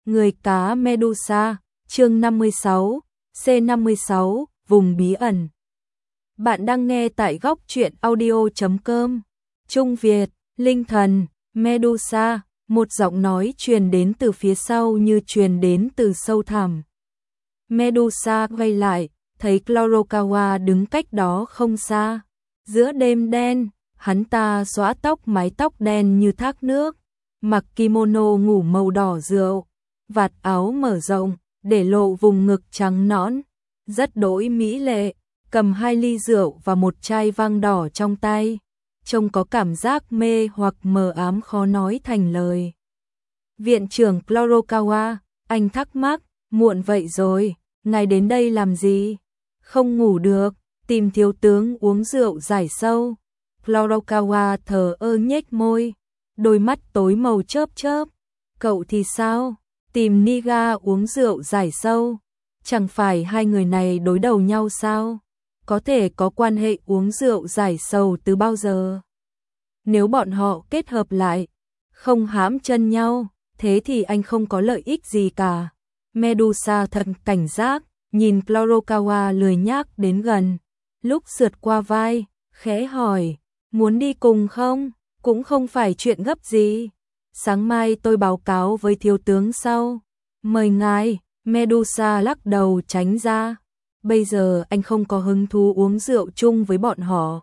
Người cá Medusa, chương 56, C56, vùng bí ẩn. Bạn đang nghe tại góc truyện audio.com. Trung Việt, Linh Thần, Medusa, một giọng nói truyền đến từ phía sau như truyền đến từ sâu thẳm. Medusa quay lại, thấy Kurokawa đứng cách đó không xa. Giữa đêm đen, hắn ta xõa tóc, mái tóc đen như thác nước, mặc kimono ngủ màu đỏ rượu, vạt áo mở rộng, để lộ vùng ngực trắng nõn, rất đỗi mỹ lệ, cầm 2 ly rượu và một chai vang đỏ trong tay, trông có cảm giác mê hoặc mờ ám khó nói thành lời. Viện trưởng Kurokawa, anh thắc mắc, muộn vậy rồi, ngài đến đây làm gì? Không ngủ được, tìm thiếu tướng uống rượu giải sâu. Kurokawa thờ ơ nhếch môi, đôi mắt tối màu chớp chớp. Cậu thì sao? Tìm Niga uống rượu giải sâu. Chẳng phải hai người này đối đầu nhau sao? Có thể có quan hệ uống rượu giải sầu từ bao giờ? Nếu bọn họ kết hợp lại, không hãm chân nhau, thế thì anh không có lợi ích gì cả. Medusa thật cảnh giác, nhìn Kurokawa lười nhác đến gần. Lúc sượt qua vai, khẽ hỏi, muốn đi cùng không? Cũng không phải chuyện gấp gì. Sáng mai tôi báo cáo với thiếu tướng sau. Mời ngài. Medusa lắc đầu tránh ra. Bây giờ anh không có hứng thú uống rượu chung với bọn họ.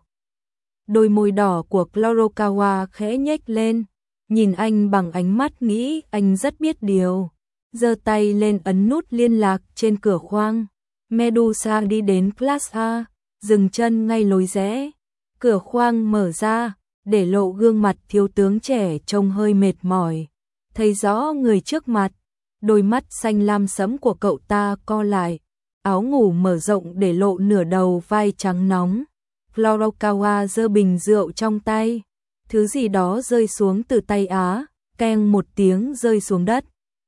Đôi môi đỏ của Kurokawa khẽ nhếch lên, nhìn anh bằng ánh mắt nghĩ anh rất biết điều. Giơ tay lên ấn nút liên lạc trên cửa khoang. Medusa đi đến Class A, dừng chân ngay lối rẽ. Cửa khoang mở ra, để lộ gương mặt thiếu tướng trẻ trông hơi mệt mỏi. Thấy rõ người trước mặt, đôi mắt xanh lam sẫm của cậu ta co lại, áo ngủ mở rộng để lộ nửa đầu vai trắng nóng. Kurokawa giơ bình rượu trong tay, thứ gì đó rơi xuống từ tay Á, keng một tiếng rơi xuống đất.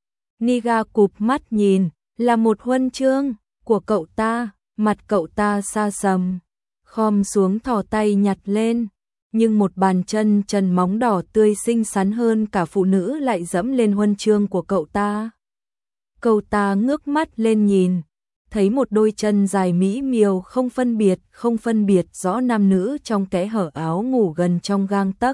Niga cụp mắt nhìn, là một huân chương của cậu ta, mặt cậu ta xa sầm, khom xuống thò tay nhặt lên, nhưng một bàn chân trần móng đỏ tươi xinh xắn hơn cả phụ nữ lại dẫm lên huân chương của cậu ta. Cậu ta ngước mắt lên nhìn, thấy một đôi chân dài mỹ miều không phân biệt rõ nam nữ trong kẽ hở áo ngủ gần trong gang tấc.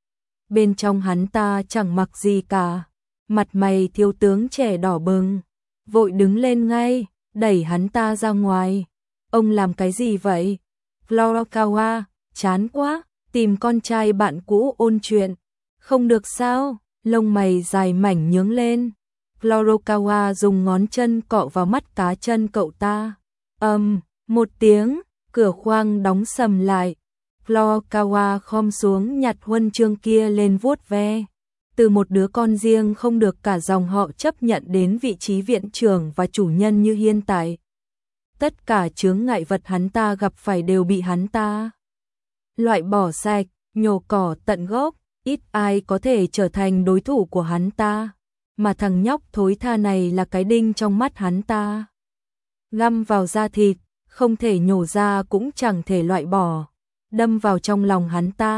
Bên trong hắn ta chẳng mặc gì cả, mặt mày thiếu tướng trẻ đỏ bừng, vội đứng lên ngay, đẩy hắn ta ra ngoài. Ông làm cái gì vậy? Kurokawa, chán quá, tìm con trai bạn cũ ôn chuyện. Không được sao? Lông mày dài mảnh nhướng lên. Kurokawa dùng ngón chân cọ vào mắt cá chân cậu ta. Một tiếng, cửa khoang đóng sầm lại. Kurokawa khom xuống nhặt huân chương kia lên vuốt ve. Từ một đứa con riêng không được cả dòng họ chấp nhận đến vị trí viện trưởng và chủ nhân như hiện tại. Tất cả chướng ngại vật hắn ta gặp phải đều bị hắn ta loại bỏ sạch, nhổ cỏ tận gốc, ít ai có thể trở thành đối thủ của hắn ta. Mà thằng nhóc thối tha này là cái đinh trong mắt hắn ta. Găm vào da thịt, không thể nhổ ra cũng chẳng thể loại bỏ. Đâm vào trong lòng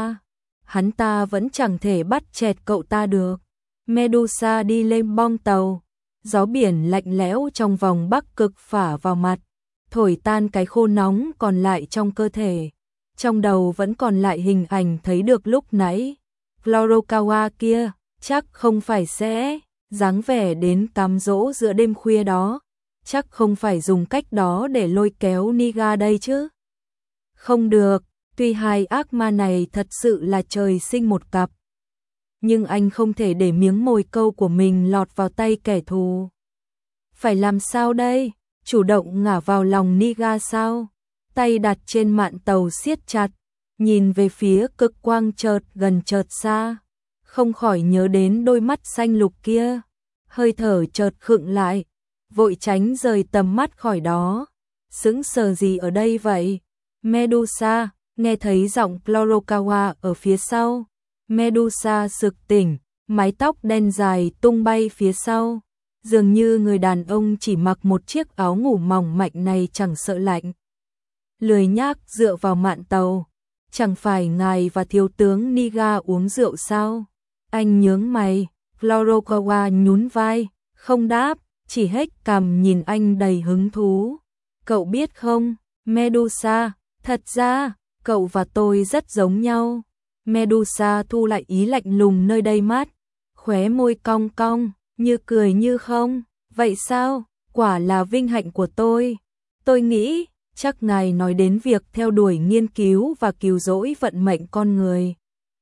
hắn ta vẫn chẳng thể bắt chẹt cậu ta được. Medusa đi lên bong tàu, gió biển lạnh lẽo trong vòng Bắc Cực phả vào mặt, thổi tan cái khô nóng còn lại trong cơ thể. Trong đầu vẫn còn lại hình ảnh thấy được lúc nãy. Kurokawa kia, chắc không phải sẽ dáng vẻ đến cám dỗ giữa đêm khuya đó. Chắc không phải dùng cách đó để lôi kéo Niga đây chứ. Không được, tuy hai ác ma này thật sự là trời sinh một cặp, nhưng anh không thể để miếng mồi câu của mình lọt vào tay kẻ thù. Phải làm sao đây? Chủ động ngả vào lòng Niga sao? Tay đặt trên mạn tàu siết chặt, nhìn về phía cực quang chợt gần chợt xa, không khỏi nhớ đến đôi mắt xanh lục kia, hơi thở chợt khựng lại, vội tránh rời tầm mắt khỏi đó. Sững sờ gì ở đây vậy? Medusa, nghe thấy giọng Kurokawa ở phía sau. Medusa sực tỉnh, mái tóc đen dài tung bay phía sau, dường như người đàn ông chỉ mặc một chiếc áo ngủ mỏng manh này chẳng sợ lạnh. Lười nhác dựa vào mạn tàu. Chẳng phải ngài và thiếu tướng Niga uống rượu sao? Anh nhướng mày. Kurokawa nhún vai, không đáp, chỉ hếch cằm nhìn anh đầy hứng thú. Cậu biết không, Medusa, thật ra, cậu và tôi rất giống nhau. Medusa thu lại ý lạnh lùng nơi đây mắt, khóe môi cong cong, như cười như không. Vậy sao, quả là vinh hạnh của tôi. Tôi nghĩ, chắc ngài nói đến việc theo đuổi nghiên cứu và cứu rỗi vận mệnh con người.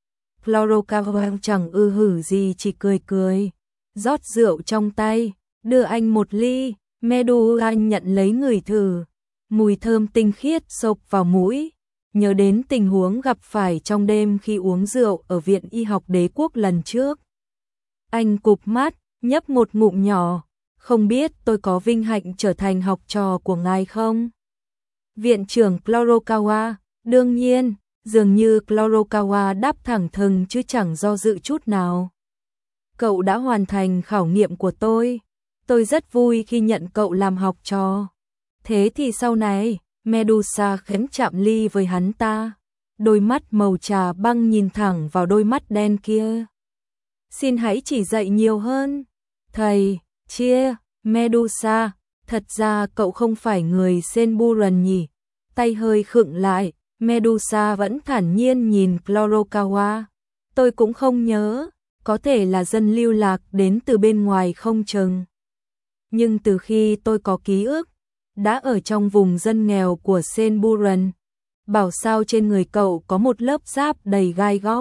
Chlorocavan chẳng hử gì, chỉ cười cười, rót rượu trong tay, đưa anh một ly. Medusa nhận lấy ngửi thử, mùi thơm tinh khiết xộc vào mũi, nhớ đến tình huống gặp phải trong đêm khi uống rượu ở Viện Y học Đế quốc lần trước. Anh cụp mắt, nhấp một ngụm nhỏ, không biết tôi có vinh hạnh trở thành học trò của ngài không? Viện trưởng Chlorokawa, đương nhiên, dường như Chlorokawa đáp thẳng thừng chứ chẳng do dự chút nào. Cậu đã hoàn thành khảo nghiệm của tôi rất vui khi nhận cậu làm học trò. Thế thì sau này, Medusa khẽ chạm ly với hắn ta, đôi mắt màu trà băng nhìn thẳng vào đôi mắt đen kia. Xin hãy chỉ dạy nhiều hơn. Thầy, chia, Medusa, thật ra cậu không phải người Senburan nhỉ? Tay hơi khựng lại, Medusa vẫn thản nhiên nhìn Chlorokawa. Tôi cũng không nhớ, có thể là dân lưu lạc đến từ bên ngoài không chừng. Nhưng từ khi tôi có ký ức, đã ở trong vùng dân nghèo của Senburan. Bảo sao trên người cậu có một lớp giáp đầy gai góc.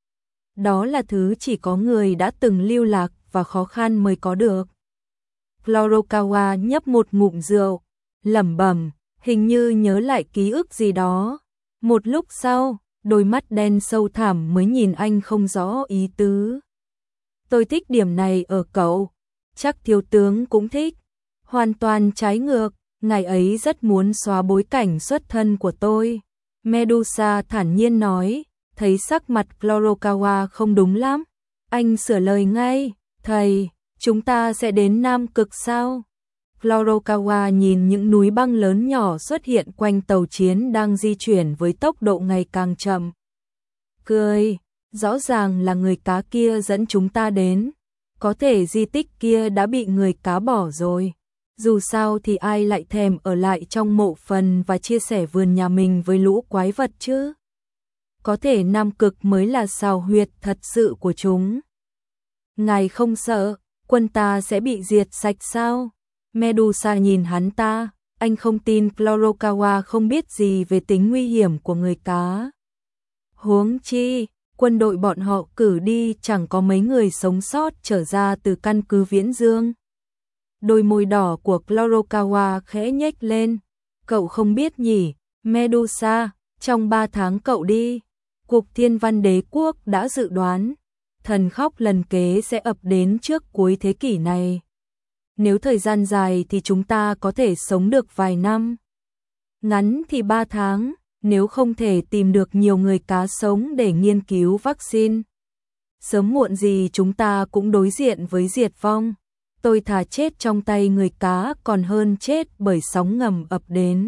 Đó là thứ chỉ có người đã từng lưu lạc và khó khăn mới có được. Chlorokawa nhấp một ngụm rượu, lẩm bẩm, hình như nhớ lại ký ức gì đó. Một lúc sau, đôi mắt đen sâu thẳm mới nhìn anh không rõ ý tứ. Tôi thích điểm này ở cậu, chắc thiếu tướng cũng thích. Hoàn toàn trái ngược, ngài ấy rất muốn xóa bối cảnh xuất thân của tôi. Medusa thản nhiên nói, thấy sắc mặt Chlorokawa không đúng lắm. Anh sửa lời ngay, thầy, chúng ta sẽ đến Nam Cực sao? Chlorokawa nhìn những núi băng lớn nhỏ xuất hiện quanh tàu chiến đang di chuyển với tốc độ ngày càng chậm. Cười, rõ ràng là người cá kia dẫn chúng ta đến. Có thể di tích kia đã bị người cá bỏ rồi. Dù sao thì ai lại thèm ở lại trong mộ phần và chia sẻ vườn nhà mình với lũ quái vật chứ? Có thể Nam Cực mới là sào huyệt thật sự của chúng. Ngài không sợ, quân ta sẽ bị diệt sạch sao? Medusa nhìn hắn ta, anh không tin Chlorokawa không biết gì về tính nguy hiểm của người cá. Huống chi, quân đội bọn họ cử đi chẳng có mấy người sống sót trở ra từ căn cứ Viễn Dương. Đôi môi đỏ của Chlorokawa khẽ nhếch lên. Cậu không biết nhỉ, Medusa, trong 3 tháng cậu đi, Cục Thiên Văn Đế Quốc đã dự đoán, thần khóc lần kế sẽ ập đến trước cuối thế kỷ này. Nếu thời gian dài thì chúng ta có thể sống được vài năm. Ngắn thì 3 tháng, nếu không thể tìm được nhiều người cá sống để nghiên cứu vaccine. Sớm muộn gì chúng ta cũng đối diện với diệt vong. Tôi thà chết trong tay người cá còn hơn chết bởi sóng ngầm ập đến.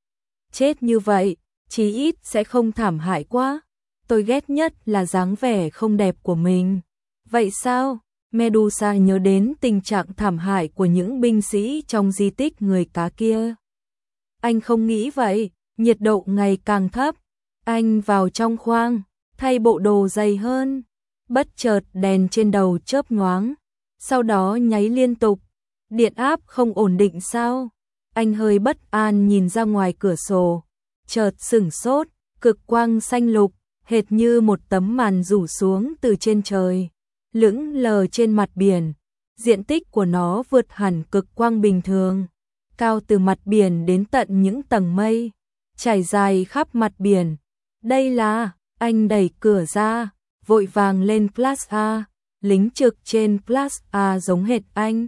Chết như vậy, chí ít sẽ không thảm hại quá. Tôi ghét nhất là dáng vẻ không đẹp của mình. Vậy sao? Medusa nhớ đến tình trạng thảm hại của những binh sĩ trong di tích người cá kia. Anh không nghĩ vậy, nhiệt độ ngày càng thấp. Anh vào trong khoang, thay bộ đồ dày hơn. Bất chợt đèn trên đầu chớp nhoáng, sau đó nháy liên tục. Điện áp không ổn định sao? Anh hơi bất an nhìn ra ngoài cửa sổ, chợt sửng sốt, cực quang xanh lục, hệt như một tấm màn rủ xuống từ trên trời, lững lờ trên mặt biển. Diện tích của nó vượt hẳn cực quang bình thường, cao từ mặt biển đến tận những tầng mây, trải dài khắp mặt biển. Đây là, anh đẩy cửa ra, vội vàng lên Class A, lính trực trên Class A giống hệt anh.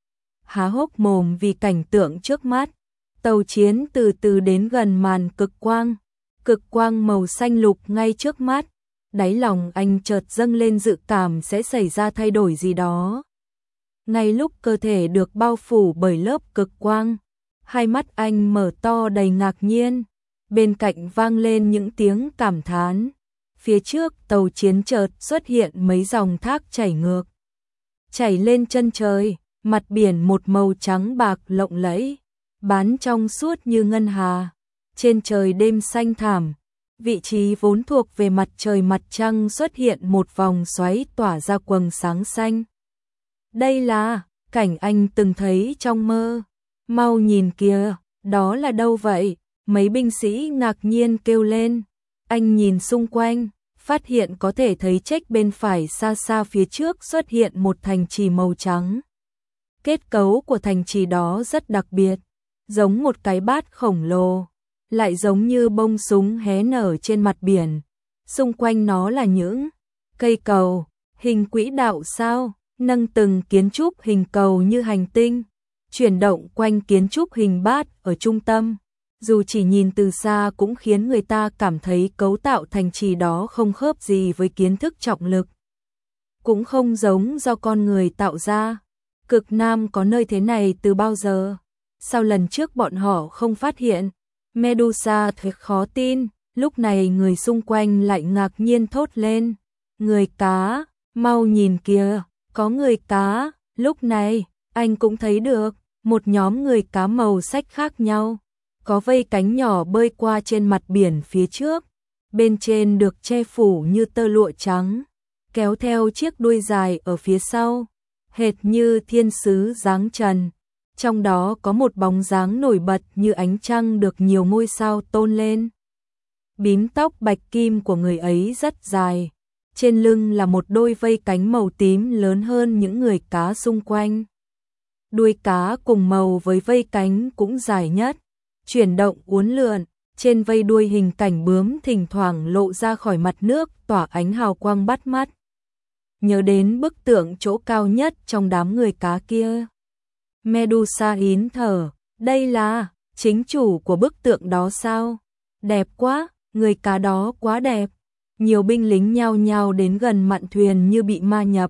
Há hốc mồm vì cảnh tượng trước mắt, tàu chiến từ từ đến gần màn cực quang màu xanh lục ngay trước mắt. Đáy lòng anh chợt dâng lên dự cảm sẽ xảy ra thay đổi gì đó. Ngay lúc cơ thể được bao phủ bởi lớp cực quang, hai mắt anh mở to đầy ngạc nhiên, bên cạnh vang lên những tiếng cảm thán. Phía trước tàu chiến chợt xuất hiện mấy dòng thác chảy ngược, chảy lên chân trời, mặt biển một màu trắng bạc lộng lẫy, bán trong suốt như ngân hà, trên trời đêm xanh thẳm, vị trí vốn thuộc về mặt trời mặt trăng xuất hiện một vòng xoáy tỏa ra quầng sáng xanh. Đây là cảnh anh từng thấy trong mơ. Mau nhìn kìa, đó là đâu vậy? Mấy binh sĩ ngạc nhiên kêu lên. Anh nhìn xung quanh, phát hiện có thể thấy trách bên phải xa xa phía trước xuất hiện một thành trì màu trắng. Kết cấu của thành trì đó rất đặc biệt, giống một cái bát khổng lồ, lại giống như bông súng hé nở trên mặt biển. Xung quanh nó là những cây cầu, hình quỹ đạo sao, nâng từng kiến trúc hình cầu như hành tinh, chuyển động quanh kiến trúc hình bát ở trung tâm. Dù chỉ nhìn từ xa cũng khiến người ta cảm thấy cấu tạo thành trì đó không khớp gì với kiến thức trọng lực. Cũng không giống do con người tạo ra. Cực Nam có nơi thế này từ bao giờ? Sao lần trước bọn họ không phát hiện? Medusa thật khó tin, lúc này người xung quanh lại ngạc nhiên thốt lên. Người cá, mau nhìn kìa, có người cá. Lúc này, anh cũng thấy được, một nhóm người cá màu sắc khác nhau. Có vây cánh nhỏ bơi qua trên mặt biển phía trước, bên trên được che phủ như tơ lụa trắng, kéo theo chiếc đuôi dài ở phía sau, hệt như thiên sứ dáng trần. Trong đó có một bóng dáng nổi bật như ánh trăng được nhiều ngôi sao tôn lên. Bím tóc bạch kim của người ấy rất dài, trên lưng là một đôi vây cánh màu tím lớn hơn những người cá xung quanh. Đuôi cá cùng màu với vây cánh cũng dài nhất, chuyển động uốn lượn, trên vây đuôi hình cảnh bướm thỉnh thoảng lộ ra khỏi mặt nước tỏa ánh hào quang bắt mắt. Nhớ đến bức tượng chỗ cao nhất trong đám người cá kia. Medusa hín thở, đây là chính chủ của bức tượng đó sao? Đẹp quá, người cá đó quá đẹp. Nhiều binh lính nhao nhao đến gần mạn thuyền như bị ma nhập.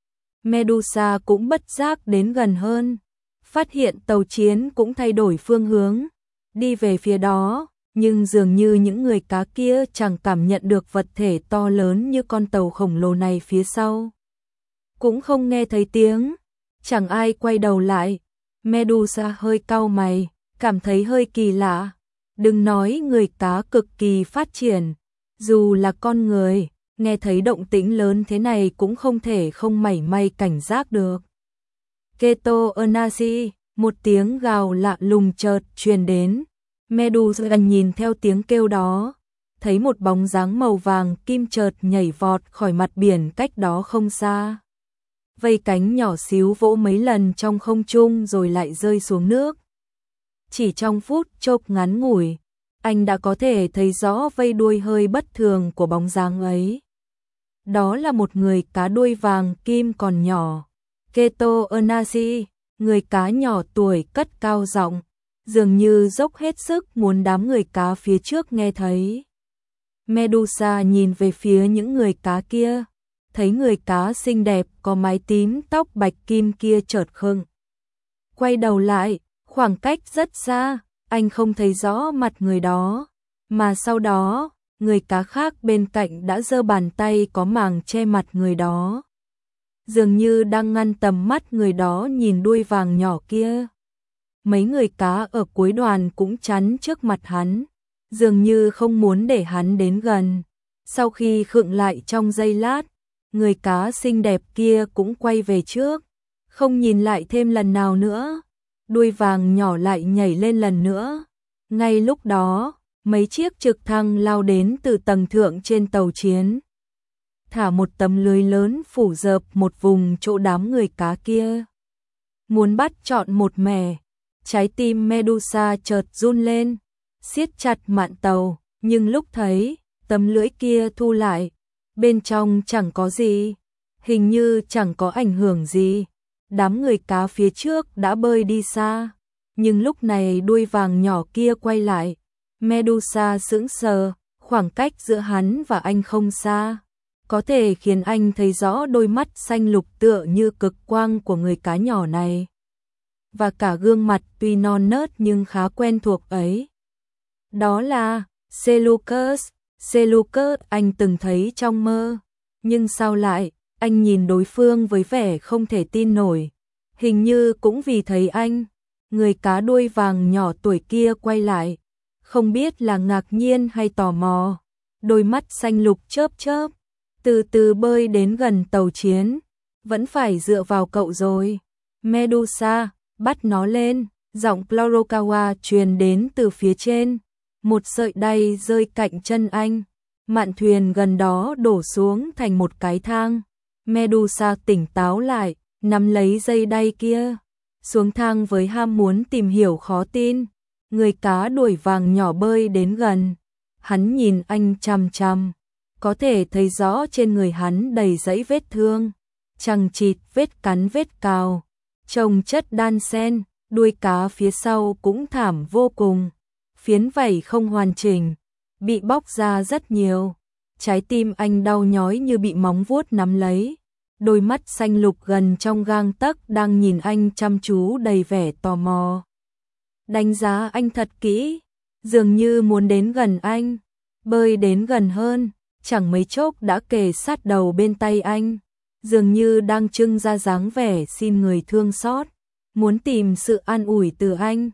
Medusa cũng bất giác đến gần hơn, phát hiện tàu chiến cũng thay đổi phương hướng, đi về phía đó, nhưng dường như những người cá kia chẳng cảm nhận được vật thể to lớn như con tàu khổng lồ này phía sau. Cũng không nghe thấy tiếng, chẳng ai quay đầu lại. Medusa hơi cau mày, cảm thấy hơi kỳ lạ. Đừng nói người cá cực kỳ phát triển, dù là con người, nghe thấy động tĩnh lớn thế này cũng không thể không mảy may cảnh giác được. Keto Onasi, một tiếng gào lạ lùng chợt truyền đến. Medusa nhìn theo tiếng kêu đó, thấy một bóng dáng màu vàng kim chợt nhảy vọt khỏi mặt biển cách đó không xa. Vây cánh nhỏ xíu vỗ mấy lần trong không trung rồi lại rơi xuống nước. Chỉ trong phút chốc ngắn ngủi, anh đã có thể thấy rõ vây đuôi hơi bất thường của bóng dáng ấy. Đó là một người cá đuôi vàng kim còn nhỏ. Keto Onasi, người cá nhỏ tuổi cất cao giọng, dường như dốc hết sức muốn đám người cá phía trước nghe thấy. Medusa nhìn về phía những người cá kia, thấy người cá xinh đẹp có mái tím tóc bạch kim kia chợt khựng. Quay đầu lại, khoảng cách rất xa, anh không thấy rõ mặt người đó, mà sau đó, người cá khác bên cạnh đã giơ bàn tay có màng che mặt người đó. Dường như đang ngăn tầm mắt người đó nhìn đuôi vàng nhỏ kia. Mấy người cá ở cuối đoàn cũng chắn trước mặt hắn, dường như không muốn để hắn đến gần. Sau khi khựng lại trong giây lát, người cá xinh đẹp kia cũng quay về trước, không nhìn lại thêm lần nào nữa. Đuôi vàng nhỏ lại nhảy lên lần nữa. Ngay lúc đó, mấy chiếc trực thăng lao đến từ tầng thượng trên tàu chiến, thả một tấm lưới lớn phủ rợp một vùng chỗ đám người cá kia. Muốn bắt trọn một mẻ, trái tim Medusa chợt run lên, siết chặt mạn tàu, nhưng lúc thấy tấm lưỡi kia thu lại, bên trong chẳng có gì, hình như chẳng có ảnh hưởng gì. Đám người cá phía trước đã bơi đi xa, nhưng lúc này đuôi vàng nhỏ kia quay lại. Medusa sững sờ, khoảng cách giữa hắn và anh không xa, có thể khiến anh thấy rõ đôi mắt xanh lục tựa như cực quang của người cá nhỏ này. Và cả gương mặt tuy non nớt nhưng khá quen thuộc ấy. Đó là Seleucus. Seleucus anh từng thấy trong mơ, nhưng sao lại, anh nhìn đối phương với vẻ không thể tin nổi. Hình như cũng vì thấy anh, người cá đuôi vàng nhỏ tuổi kia quay lại, không biết là ngạc nhiên hay tò mò, đôi mắt xanh lục chớp chớp, từ từ bơi đến gần tàu chiến. Vẫn phải dựa vào cậu rồi. Medusa, bắt nó lên, giọng Chlorokawa truyền đến từ phía trên. Một sợi đay rơi cạnh chân anh. Mạn thuyền gần đó đổ xuống thành một cái thang. Medusa tỉnh táo lại, nắm lấy dây đay kia. Xuống thang với ham muốn tìm hiểu khó tin. Người cá đuổi vàng nhỏ bơi đến gần. Hắn nhìn anh chằm chằm. Có thể thấy rõ trên người hắn đầy dãy vết thương. Chằng chịt, vết cắn vết cào. Chồng chất đan xen, đuôi cá phía sau cũng thảm vô cùng. Phiến vảy không hoàn chỉnh, bị bóc ra rất nhiều. Trái tim anh đau nhói như bị móng vuốt nắm lấy. Đôi mắt xanh lục gần trong gang tấc đang nhìn anh chăm chú đầy vẻ tò mò. Đánh giá anh thật kỹ, dường như muốn đến gần anh, bơi đến gần hơn, chẳng mấy chốc đã kề sát đầu bên tay anh, dường như đang trưng ra dáng vẻ xin người thương xót, muốn tìm sự an ủi từ anh.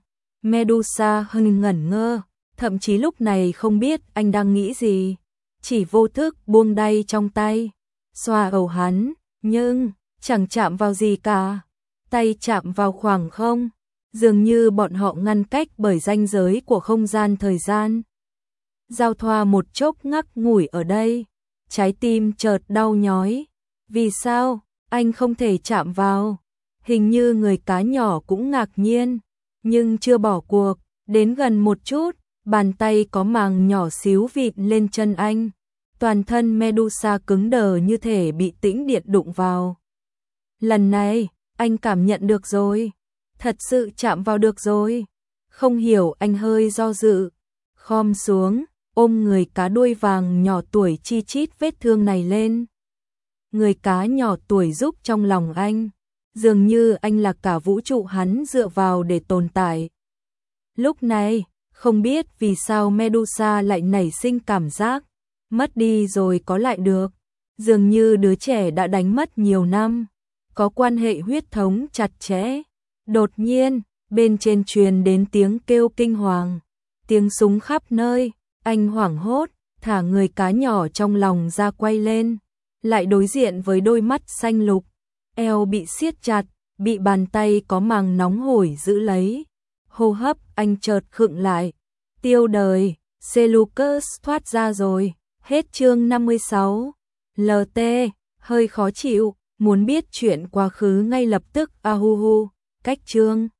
Medusa hơi ngẩn ngơ, thậm chí lúc này không biết anh đang nghĩ gì, chỉ vô thức buông đay trong tay, xoa đầu hắn, nhưng chẳng chạm vào gì cả. Tay chạm vào khoảng không, dường như bọn họ ngăn cách bởi ranh giới của không gian thời gian. Giao thoa một chốc ngắc ngủi ở đây, trái tim chợt đau nhói. Vì sao anh không thể chạm vào? Hình như người cá nhỏ cũng ngạc nhiên, nhưng chưa bỏ cuộc, đến gần một chút, bàn tay có màng nhỏ xíu vịn lên chân anh. Toàn thân Medusa cứng đờ như thể bị tĩnh điện đụng vào. Lần này, anh cảm nhận được rồi, thật sự chạm vào được rồi. Không hiểu, anh hơi do dự, khom xuống, ôm người cá đuôi vàng nhỏ tuổi chi chít vết thương này lên. Người cá nhỏ tuổi giúp trong lòng anh, dường như anh là cả vũ trụ hắn dựa vào để tồn tại. Lúc này, không biết vì sao Medusa lại nảy sinh cảm giác mất đi rồi có lại được, dường như đứa trẻ đã đánh mất nhiều năm, có quan hệ huyết thống chặt chẽ. Đột nhiên, bên trên truyền đến tiếng kêu kinh hoàng, tiếng súng khắp nơi, anh hoảng hốt, thả người cá nhỏ trong lòng ra quay lên, lại đối diện với đôi mắt xanh lục, eo bị siết chặt, bị bàn tay có màng nóng hổi giữ lấy. Hô hấp anh chợt khựng lại, tiêu đời, Seleucus thoát ra rồi. Hết chương 56. LT, hơi khó chịu, muốn biết chuyện quá khứ ngay lập tức. Ahuhu, cách chương